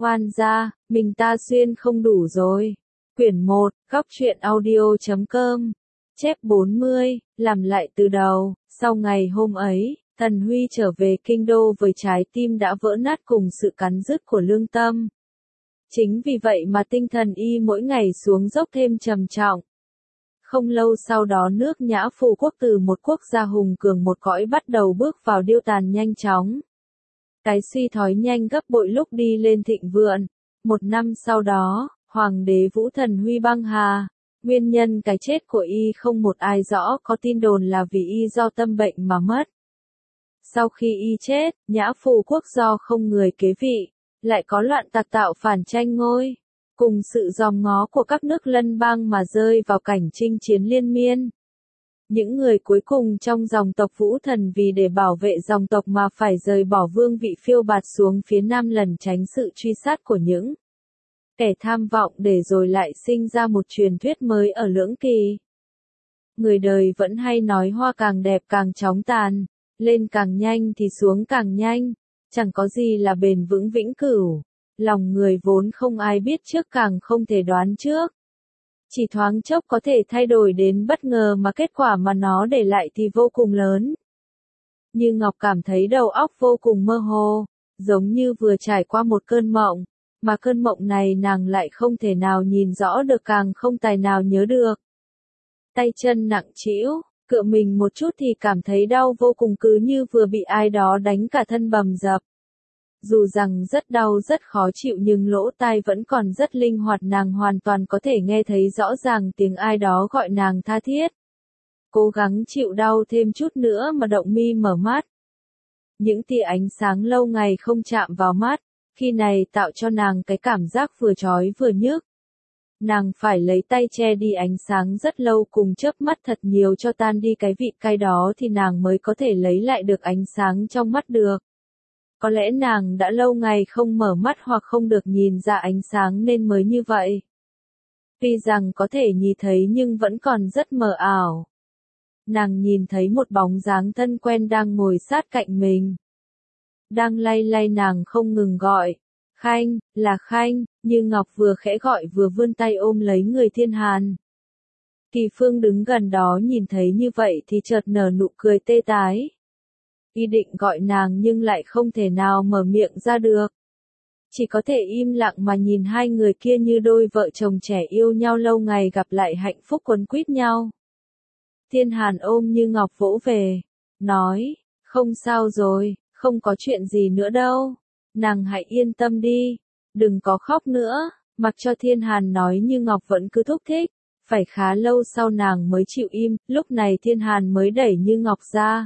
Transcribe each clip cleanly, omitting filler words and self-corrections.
Oan gia, mình ta xuyên không đủ rồi. Quyển 1, góc truyện audio.com. Chép 40, làm lại từ đầu. Sau ngày hôm ấy, Tần Huy trở về kinh đô với trái tim đã vỡ nát cùng sự cắn rứt của lương tâm. Chính vì vậy mà tinh thần y mỗi ngày xuống dốc thêm trầm trọng. Không lâu sau đó nước Nhã Phụ quốc từ một quốc gia hùng cường một cõi bắt đầu bước vào điêu tàn nhanh chóng. Cái suy thoái nhanh gấp bội lúc đi lên thịnh vượng. Một năm sau đó, Hoàng đế Vũ Thần Huy băng hà. Nguyên nhân cái chết của y không một ai rõ, có tin đồn là vì y do tâm bệnh mà mất. Sau khi y chết, Nhã Phụ quốc do không người kế vị, lại có loạn tặc tạo phản tranh ngôi, cùng sự giòm ngó của các nước lân bang mà rơi vào cảnh chinh chiến liên miên. Những người cuối cùng trong dòng tộc Vũ Thần vì để bảo vệ dòng tộc mà phải rời bỏ vương vị phiêu bạt xuống phía nam lẩn tránh sự truy sát của những kẻ tham vọng, để rồi lại sinh ra một truyền thuyết mới ở Lưỡng Kỳ. Người đời vẫn hay nói hoa càng đẹp càng chóng tàn, lên càng nhanh thì xuống càng nhanh, chẳng có gì là bền vững vĩnh cửu. Lòng người vốn không ai biết trước, càng không thể đoán trước. Chỉ thoáng chốc có thể thay đổi đến bất ngờ, mà kết quả mà nó để lại thì vô cùng lớn. Như Ngọc cảm thấy đầu óc vô cùng mơ hồ, giống như vừa trải qua một cơn mộng, mà cơn mộng này nàng lại không thể nào nhìn rõ được, càng không tài nào nhớ được. Tay chân nặng trĩu, cựa mình một chút thì cảm thấy đau vô cùng, cứ như vừa bị ai đó đánh cả thân bầm dập. Dù rằng rất đau rất khó chịu nhưng lỗ tai vẫn còn rất linh hoạt, nàng hoàn toàn có thể nghe thấy rõ ràng tiếng ai đó gọi nàng tha thiết. Cố gắng chịu đau thêm chút nữa mà động mi mở mắt. Những tia ánh sáng lâu ngày không chạm vào mắt, khi này tạo cho nàng cái cảm giác vừa chói vừa nhức. Nàng phải lấy tay che đi ánh sáng rất lâu, cùng chớp mắt thật nhiều cho tan đi cái vị cay đó thì nàng mới có thể lấy lại được ánh sáng trong mắt được. Có lẽ nàng đã lâu ngày không mở mắt hoặc không được nhìn ra ánh sáng nên mới như vậy. Tuy rằng có thể nhìn thấy nhưng vẫn còn rất mờ ảo. Nàng nhìn thấy một bóng dáng thân quen đang ngồi sát cạnh mình. Đang lay lay nàng không ngừng gọi. Khanh, là Khanh, như Ngọc vừa khẽ gọi vừa vươn tay ôm lấy người Thiên Hàn. Kỳ Phương đứng gần đó nhìn thấy như vậy thì chợt nở nụ cười tê tái. Y định gọi nàng nhưng lại không thể nào mở miệng ra được. Chỉ có thể im lặng mà nhìn hai người kia như đôi vợ chồng trẻ yêu nhau lâu ngày gặp lại hạnh phúc quấn quýt nhau. Thiên Hàn ôm Như Ngọc vỗ về, nói, không sao rồi, không có chuyện gì nữa đâu. Nàng hãy yên tâm đi, đừng có khóc nữa. Mặc cho Thiên Hàn nói Như Ngọc vẫn cứ thúc thích. Phải khá lâu sau nàng mới chịu im, lúc này Thiên Hàn mới đẩy Như Ngọc ra.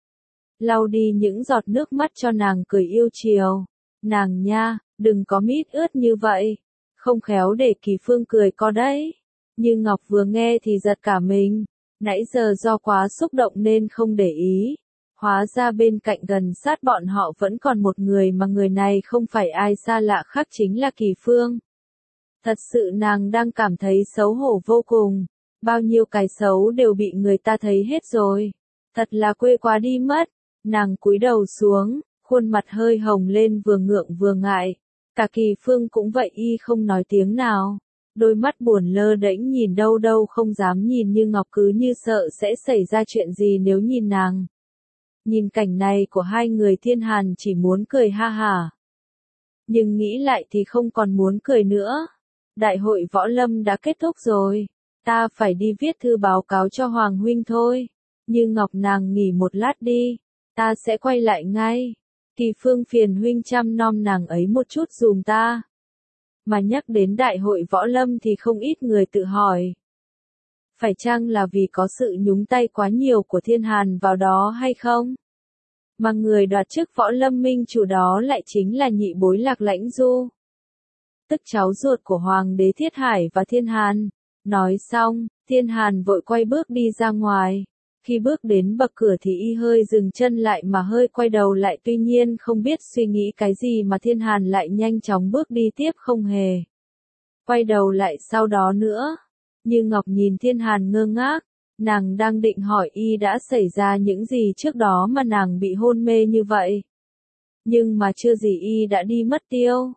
Lau đi những giọt nước mắt cho nàng, cười yêu chiều. Nàng nha, đừng có mít ướt như vậy. Không khéo để Kỳ Phương cười co đấy. Như Ngọc vừa nghe thì giật cả mình. Nãy giờ do quá xúc động nên không để ý. Hóa ra bên cạnh gần sát bọn họ vẫn còn một người, mà người này không phải ai xa lạ khác chính là Kỳ Phương. Thật sự nàng đang cảm thấy xấu hổ vô cùng. Bao nhiêu cái xấu đều bị người ta thấy hết rồi. Thật là quê quá đi mất. Nàng cúi đầu xuống, khuôn mặt hơi hồng lên, vừa ngượng vừa ngại. Cả Kỳ Phương cũng vậy, y không nói tiếng nào. Đôi mắt buồn lơ đễnh nhìn đâu đâu không dám nhìn Như Ngọc, cứ như sợ sẽ xảy ra chuyện gì nếu nhìn nàng. Nhìn cảnh này của hai người, Thiên Hàn chỉ muốn cười ha hả. Nhưng nghĩ lại thì không còn muốn cười nữa. Đại hội võ lâm đã kết thúc rồi. Ta phải đi viết thư báo cáo cho Hoàng huynh thôi. Như Ngọc, nàng nghỉ một lát đi. Ta sẽ quay lại ngay. Kỳ Phương, phiền huynh chăm nom nàng ấy một chút dùm ta. Mà nhắc đến đại hội võ lâm thì không ít người tự hỏi. Phải chăng là vì có sự nhúng tay quá nhiều của Thiên Hàn vào đó hay không? Mà người đoạt chức võ lâm minh chủ đó lại chính là nhị bối Lạc Lãnh Du, tức cháu ruột của Hoàng đế Thiết Hải và Thiên Hàn. Nói xong, Thiên Hàn vội quay bước đi ra ngoài. Khi bước đến bậc cửa thì y hơi dừng chân lại mà hơi quay đầu lại, tuy nhiên không biết suy nghĩ cái gì mà Thiên Hàn lại nhanh chóng bước đi tiếp, không hề quay đầu lại sau đó nữa. Như Ngọc nhìn Thiên Hàn ngơ ngác, nàng đang định hỏi y đã xảy ra những gì trước đó mà nàng bị hôn mê như vậy. Nhưng mà chưa gì y đã đi mất tiêu.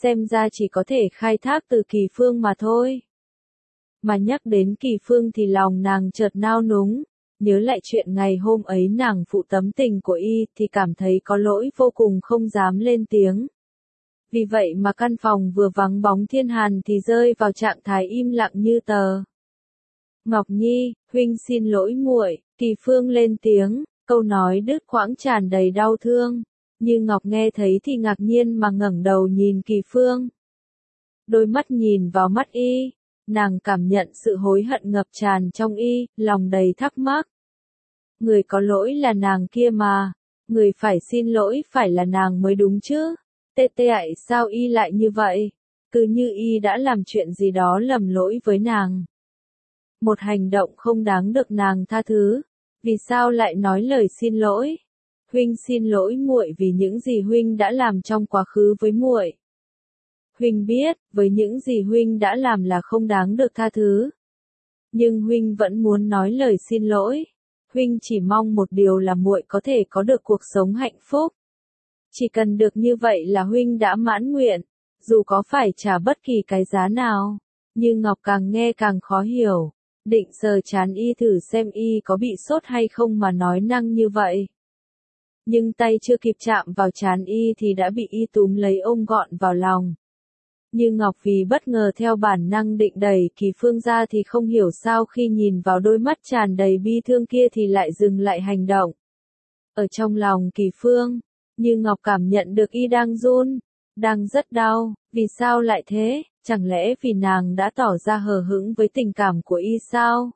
xem ra chỉ có thể khai thác từ Kỳ Phương mà thôi. Mà nhắc đến Kỳ Phương thì lòng nàng chợt nao núng, nhớ lại chuyện ngày hôm ấy nàng phụ tấm tình của y thì cảm thấy có lỗi vô cùng không dám lên tiếng. Vì vậy mà căn phòng vừa vắng bóng thiên hàn thì rơi vào trạng thái im lặng như tờ. Ngọc Nhi, huynh xin lỗi muội, Kỳ Phương lên tiếng, câu nói đứt quãng tràn đầy đau thương. Như Ngọc nghe thấy thì ngạc nhiên mà ngẩng đầu nhìn Kỳ Phương. Đôi mắt nhìn vào mắt y, nàng cảm nhận sự hối hận ngập tràn trong y, lòng đầy thắc mắc. Người có lỗi là nàng kia mà, người phải xin lỗi phải là nàng mới đúng chứ. Tê ại sao y lại như vậy? Cứ như y đã làm chuyện gì đó lầm lỗi với nàng. Một hành động không đáng được nàng tha thứ. Vì sao lại nói lời xin lỗi? Huynh xin lỗi muội vì những gì huynh đã làm trong quá khứ với muội. Huynh biết, với những gì huynh đã làm là không đáng được tha thứ. Nhưng huynh vẫn muốn nói lời xin lỗi. Huynh chỉ mong một điều là muội có thể có được cuộc sống hạnh phúc. Chỉ cần được như vậy là huynh đã mãn nguyện, dù có phải trả bất kỳ cái giá nào. Như Ngọc càng nghe càng khó hiểu, định sờ trán y thử xem y có bị sốt hay không mà nói năng như vậy. Nhưng tay chưa kịp chạm vào trán y thì đã bị y túm lấy ôm gọn vào lòng. Như Ngọc vì bất ngờ theo bản năng định đẩy Kỳ Phương ra thì không hiểu sao khi nhìn vào đôi mắt tràn đầy bi thương kia thì lại dừng lại hành động. Ở trong lòng Kỳ Phương, Như Ngọc cảm nhận được y đang run, đang rất đau. Vì sao lại thế? Chẳng lẽ vì nàng đã tỏ ra hờ hững với tình cảm của y sao?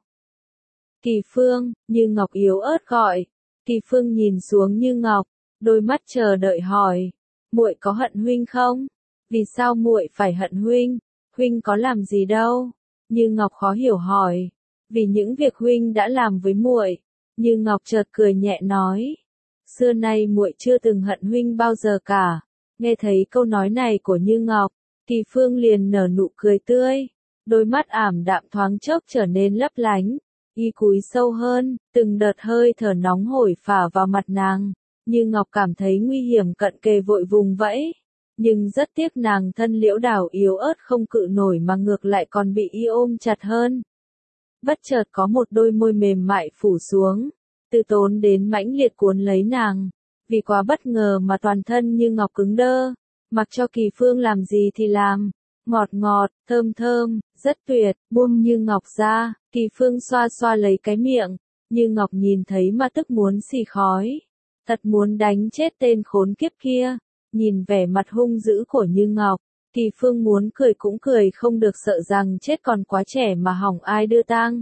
Kỳ Phương, Như Ngọc yếu ớt gọi. Kỳ Phương nhìn xuống Như Ngọc, đôi mắt chờ đợi hỏi, muội có hận huynh không? Vì sao muội phải hận huynh? Huynh có làm gì đâu? Như Ngọc khó hiểu hỏi, vì những việc huynh đã làm với muội. Như Ngọc chợt cười nhẹ nói, xưa nay muội chưa từng hận huynh bao giờ cả. Nghe thấy câu nói này của Như Ngọc, Kỳ Phương liền nở nụ cười tươi, đôi mắt ảm đạm thoáng chốc trở nên lấp lánh. Y cúi sâu hơn, từng đợt hơi thở nóng hổi phả vào mặt nàng. Như Ngọc cảm thấy nguy hiểm cận kề vội vùng vẫy. Nhưng rất tiếc nàng thân liễu đảo yếu ớt không cự nổi mà ngược lại còn bị y ôm chặt hơn. Bất chợt có một đôi môi mềm mại phủ xuống, từ tốn đến mãnh liệt cuốn lấy nàng. Vì quá bất ngờ mà toàn thân Như Ngọc cứng đơ, mặc cho Kỳ Phương làm gì thì làm. Ngọt ngọt, thơm thơm, rất tuyệt, buông Như Ngọc ra, Kỳ Phương xoa xoa lấy cái miệng. Như Ngọc nhìn thấy mà tức muốn xì khói. Thật muốn đánh chết tên khốn kiếp kia. Nhìn vẻ mặt hung dữ của Như Ngọc, Kỳ Phương muốn cười cũng cười không được, sợ rằng chết còn quá trẻ mà hỏng ai đưa tang.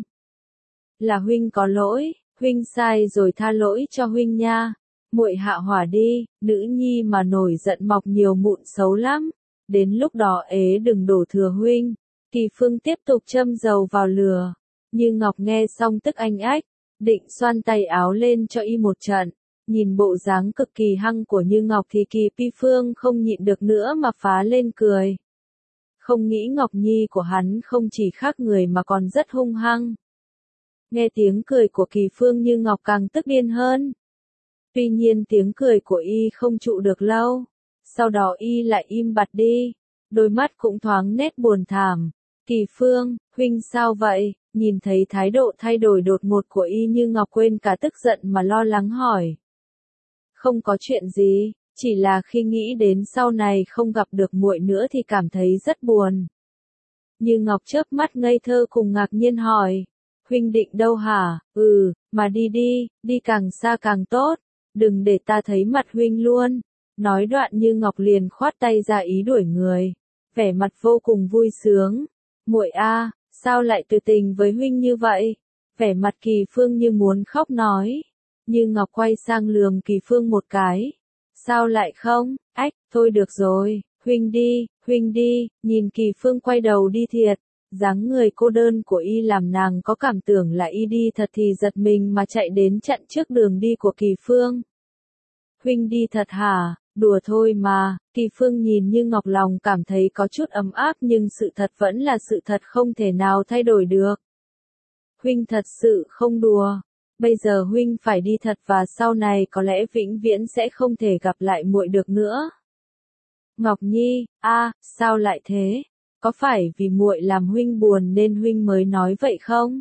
Là huynh có lỗi, huynh sai rồi, tha lỗi cho huynh nha. Muội hạ hỏa đi, nữ nhi mà nổi giận mọc nhiều mụn xấu lắm. Đến lúc đó ế đừng đổ thừa huynh. Kỳ Phương tiếp tục châm dầu vào lửa. Như Ngọc nghe xong tức anh ách, định xoăn tay áo lên cho y một trận. Nhìn bộ dáng cực kỳ hăng của Như Ngọc thì Kỳ Phương không nhịn được nữa mà phá lên cười. Không nghĩ Ngọc Nhi của hắn không chỉ khác người mà còn rất hung hăng. Nghe tiếng cười của Kỳ Phương Như Ngọc càng tức điên hơn. Tuy nhiên tiếng cười của y không trụ được lâu. Sau đó y lại im bặt đi. Đôi mắt cũng thoáng nét buồn thảm. Kỳ Phương, huynh sao vậy? Nhìn thấy thái độ thay đổi đột ngột của y Như Ngọc quên cả tức giận mà lo lắng hỏi. Không có chuyện gì, chỉ là khi nghĩ đến sau này không gặp được muội nữa thì cảm thấy rất buồn. Như Ngọc chớp mắt ngây thơ cùng ngạc nhiên hỏi. Huynh định đâu hả? Mà đi đi, đi càng xa càng tốt. Đừng để ta thấy mặt huynh luôn. Nói đoạn Như Ngọc liền khoát tay ra ý đuổi người. Vẻ mặt vô cùng vui sướng. Muội a, sao lại tuyệt tình với huynh như vậy? Vẻ mặt Kỳ Phương như muốn khóc nói. Như Ngọc quay sang lườm Kỳ Phương một cái. Sao lại không? Ách, thôi được rồi, huynh đi, nhìn Kỳ Phương quay đầu đi thiệt. Dáng người cô đơn của y làm nàng có cảm tưởng là y đi thật thì giật mình mà chạy đến chặn trước đường đi của Kỳ Phương. Huynh đi thật hả? Đùa thôi mà. Kỳ Phương nhìn Như Ngọc lòng cảm thấy có chút ấm áp nhưng sự thật vẫn là sự thật không thể nào thay đổi được. Huynh thật sự không đùa. Bây giờ huynh phải đi thật và sau này có lẽ vĩnh viễn sẽ không thể gặp lại muội được nữa. Ngọc Nhi, sao lại thế? Có phải vì muội làm huynh buồn nên huynh mới nói vậy không?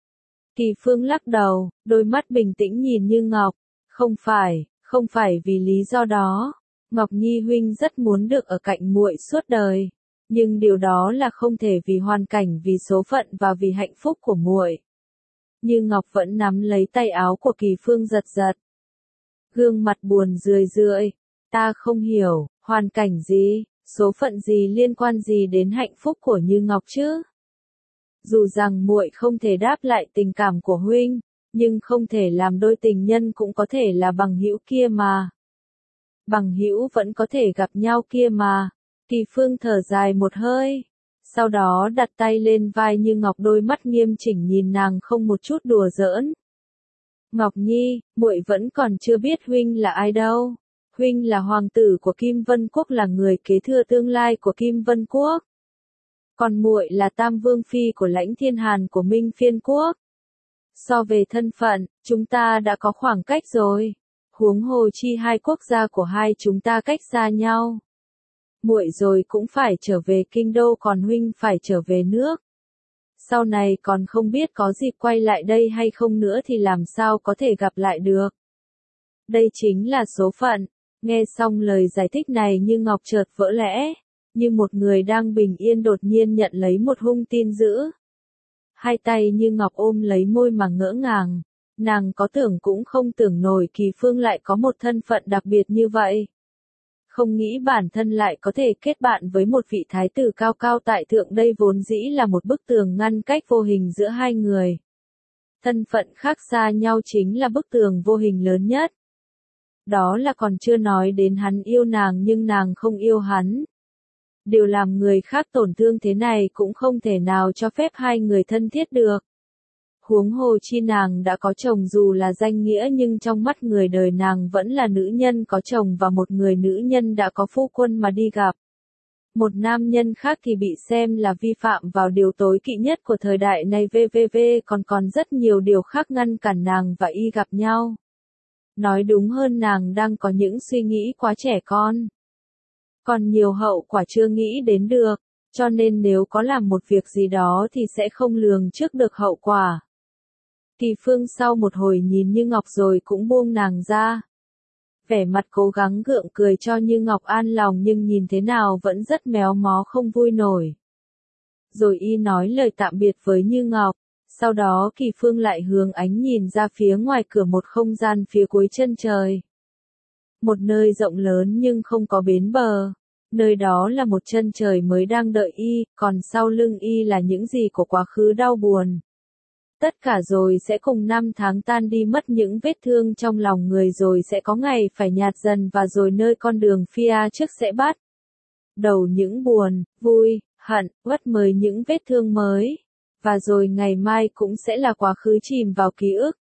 Kỳ Phương lắc đầu, đôi mắt bình tĩnh nhìn Như Ngọc. Không phải vì lý do đó. Ngọc Nhi huynh rất muốn được ở cạnh muội suốt đời, nhưng điều đó là không thể vì hoàn cảnh, vì số phận và vì hạnh phúc của muội. Như Ngọc vẫn nắm lấy tay áo của Kỳ Phương giật giật. Gương mặt buồn rười rượi, ta không hiểu, hoàn cảnh gì, số phận gì liên quan gì đến hạnh phúc của Như Ngọc chứ? Dù rằng muội không thể đáp lại tình cảm của huynh, nhưng không thể làm đôi tình nhân cũng có thể là bằng hữu kia mà. Bằng hữu vẫn có thể gặp nhau kia mà. Kỳ Phương thở dài một hơi, sau đó đặt tay lên vai Như Ngọc, đôi mắt nghiêm chỉnh nhìn nàng không một chút đùa giỡn. Ngọc Nhi, muội vẫn còn chưa biết huynh là ai đâu. Huynh là hoàng tử của Kim Vân Quốc, là người kế thừa tương lai của Kim Vân Quốc. Còn muội là Tam Vương Phi của Lãnh Thiên Hàn của Minh Phiên Quốc. So về thân phận, chúng ta đã có khoảng cách rồi. Huống hồ chi hai quốc gia của hai chúng ta cách xa nhau. Muội rồi cũng phải trở về kinh đô, còn huynh phải trở về nước. Sau này còn không biết có dịp quay lại đây hay không nữa thì làm sao có thể gặp lại được. Đây chính là số phận. Nghe xong lời giải thích này Như Ngọc chợt vỡ lẽ, như một người đang bình yên đột nhiên nhận lấy một hung tin dữ. Hai tay Như Ngọc ôm lấy môi mà ngỡ ngàng, nàng có tưởng cũng không tưởng nổi Kỳ Phương lại có một thân phận đặc biệt như vậy. Không nghĩ bản thân lại có thể kết bạn với một vị thái tử cao cao tại thượng, đây vốn dĩ là một bức tường ngăn cách vô hình giữa hai người. Thân phận khác xa nhau chính là bức tường vô hình lớn nhất. Đó là còn chưa nói đến hắn yêu nàng nhưng nàng không yêu hắn. Điều làm người khác tổn thương thế này cũng không thể nào cho phép hai người thân thiết được. Huống hồ chi nàng đã có chồng, dù là danh nghĩa nhưng trong mắt người đời nàng vẫn là nữ nhân có chồng và một người nữ nhân đã có phu quân mà đi gặp. Một nam nhân khác thì bị xem là vi phạm vào điều tối kỵ nhất của thời đại này, còn rất nhiều điều khác ngăn cản nàng và y gặp nhau. Nói đúng hơn nàng đang có những suy nghĩ quá trẻ con. Còn nhiều hậu quả chưa nghĩ đến được, cho nên nếu có làm một việc gì đó thì sẽ không lường trước được hậu quả. Kỳ Phương sau một hồi nhìn Như Ngọc rồi cũng buông nàng ra. Vẻ mặt cố gắng gượng cười cho Như Ngọc an lòng nhưng nhìn thế nào vẫn rất méo mó không vui nổi. Rồi y nói lời tạm biệt với Như Ngọc. Sau đó Kỳ Phương lại hướng ánh nhìn ra phía ngoài cửa một không gian phía cuối chân trời. Một nơi rộng lớn nhưng không có bến bờ. Nơi đó là một chân trời mới đang đợi y, còn sau lưng y là những gì của quá khứ đau buồn. Tất cả rồi sẽ cùng năm tháng tan đi mất, những vết thương trong lòng người rồi sẽ có ngày phải nhạt dần, và rồi nơi con đường phía trước sẽ bắt đầu những buồn, vui, hận, uất mới những vết thương mới. Và rồi ngày mai cũng sẽ là quá khứ chìm vào ký ức.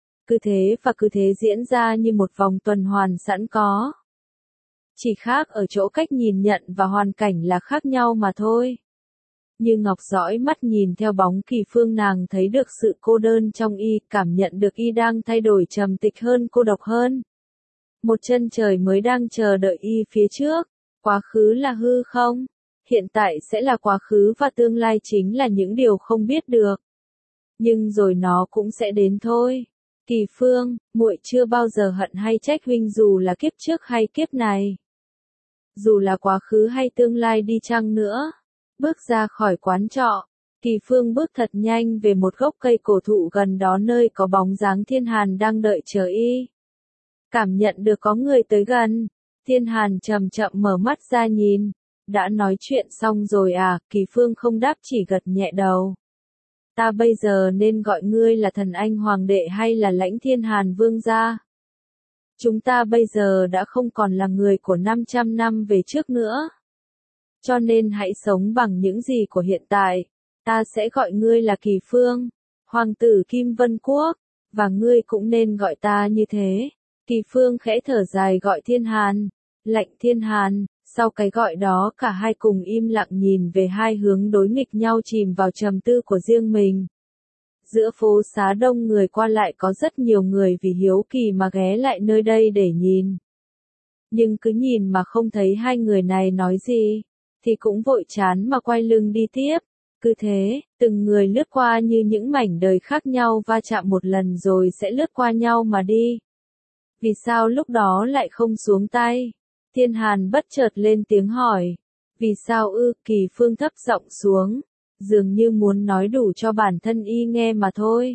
Cứ thế diễn ra như một vòng tuần hoàn sẵn có. Chỉ khác ở chỗ cách nhìn nhận và hoàn cảnh là khác nhau mà thôi. Như Ngọc dõi mắt nhìn theo bóng Kỳ Phương, nàng thấy được sự cô đơn trong y, cảm nhận được y đang thay đổi, trầm tịch hơn, cô độc hơn. Một chân trời mới đang chờ đợi y phía trước. Quá khứ là hư không? Hiện tại sẽ là quá khứ và tương lai chính là những điều không biết được. Nhưng rồi nó cũng sẽ đến thôi. Kỳ Phương, muội chưa bao giờ hận hay trách huynh, dù là kiếp trước hay kiếp này. Dù là quá khứ hay tương lai đi chăng nữa. Bước ra khỏi quán trọ, Kỳ Phương bước thật nhanh về một gốc cây cổ thụ gần đó, nơi có bóng dáng Thiên Hàn đang đợi chờ y. Cảm nhận được có người tới gần, Thiên Hàn chậm chậm mở mắt ra nhìn. Đã nói chuyện xong rồi à? Kỳ Phương không đáp, chỉ gật nhẹ đầu. Ta bây giờ nên gọi ngươi là Thần Anh Hoàng đệ hay là Lãnh Thiên Hàn Vương gia? Chúng ta bây giờ đã không còn là người của 500 năm về trước nữa. Cho nên hãy sống bằng những gì của hiện tại. Ta sẽ gọi ngươi là Kỳ Phương, Hoàng tử Kim Vân Quốc, và ngươi cũng nên gọi ta như thế. Kỳ Phương khẽ thở dài gọi Thiên Hàn, Lạnh Thiên Hàn. Sau cái gọi đó cả hai cùng im lặng nhìn về hai hướng đối nghịch nhau, chìm vào trầm tư của riêng mình. Giữa phố xá đông người qua lại, có rất nhiều người vì hiếu kỳ mà ghé lại nơi đây để nhìn. nhưng cứ nhìn mà không thấy hai người này nói gì, thì cũng vội chán mà quay lưng đi tiếp. Cứ thế, từng người lướt qua như những mảnh đời khác nhau va chạm một lần rồi sẽ lướt qua nhau mà đi. Vì sao lúc đó lại không xuống tay? Thiên Hàn bất chợt lên tiếng hỏi. Vì sao ư? Kỳ Phương thấp giọng xuống, dường như muốn nói đủ cho bản thân y nghe mà thôi.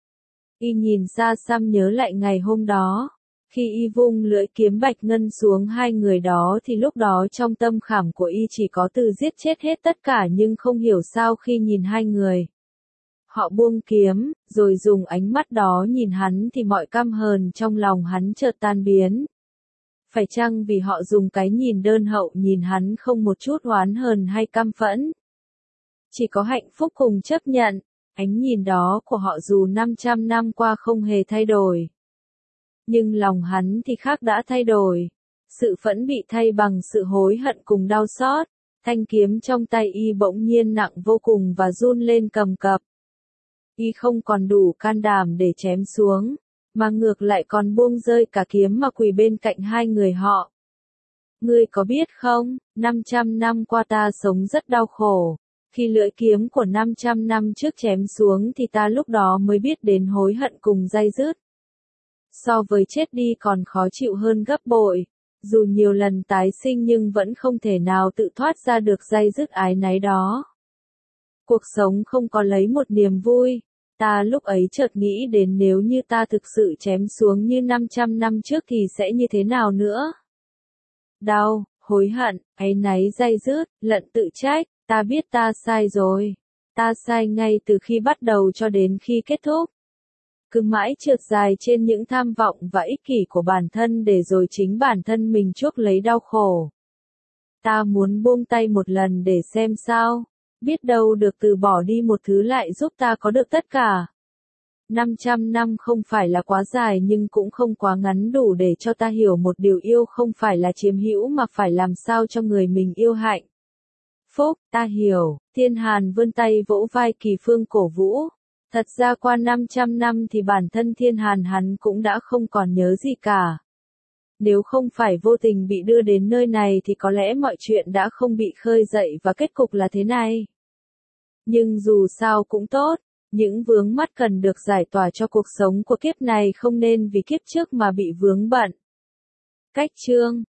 Y nhìn xa xăm nhớ lại ngày hôm đó. Khi y vung lưỡi kiếm bạch ngân xuống hai người đó thì lúc đó trong tâm khảm của y chỉ có từ giết chết hết tất cả, nhưng không hiểu sao khi nhìn hai người, họ buông kiếm, rồi dùng ánh mắt đó nhìn hắn thì mọi căm hờn trong lòng hắn chợt tan biến. Phải chăng vì họ dùng cái nhìn đơn hậu nhìn hắn không một chút oán hờn hay căm phẫn? Chỉ có hạnh phúc cùng chấp nhận. Ánh nhìn đó của họ dù 500 năm qua không hề thay đổi. Nhưng lòng hắn thì khác, đã thay đổi. Sự phẫn bị thay bằng sự hối hận cùng đau xót. Thanh kiếm trong tay y bỗng nhiên nặng vô cùng và run lên cầm cập. Y không còn đủ can đảm để chém xuống, mà ngược lại còn buông rơi cả kiếm mà quỳ bên cạnh hai người họ. Ngươi có biết không, 500 năm qua ta sống rất đau khổ. Khi lưỡi kiếm của 500 năm trước chém xuống thì ta lúc đó mới biết đến hối hận cùng day dứt. So với chết đi còn khó chịu hơn gấp bội. Dù nhiều lần tái sinh nhưng vẫn không thể nào tự thoát ra được day dứt ái náy đó. Cuộc sống không có lấy một niềm vui. Ta lúc ấy chợt nghĩ đến nếu như ta thực sự chém xuống như 500 năm trước thì sẽ như thế nào nữa. Đau, hối hận, áy náy day dứt, lẫn tự trách, ta biết ta sai rồi. Ta sai ngay từ khi bắt đầu cho đến khi kết thúc. Cứ mãi trượt dài trên những tham vọng và ích kỷ của bản thân để rồi chính bản thân mình chuốc lấy đau khổ. Ta muốn buông tay một lần để xem sao. Biết đâu được từ bỏ đi một thứ lại giúp ta có được tất cả. 500 năm không phải là quá dài nhưng cũng không quá ngắn đủ để cho ta hiểu một điều, yêu không phải là chiếm hữu mà phải làm sao cho người mình yêu hạnh phúc. Ta hiểu. Thiên Hàn vươn tay vỗ vai Kỳ Phương cổ vũ. Thật ra qua 500 năm thì bản thân Thiên Hàn hắn cũng đã không còn nhớ gì cả. Nếu không phải vô tình bị đưa đến nơi này thì có lẽ mọi chuyện đã không bị khơi dậy và kết cục là thế này. Nhưng dù sao cũng tốt, những vướng mắc cần được giải tỏa cho cuộc sống của kiếp này không nên vì kiếp trước mà bị vướng bận. Cách chương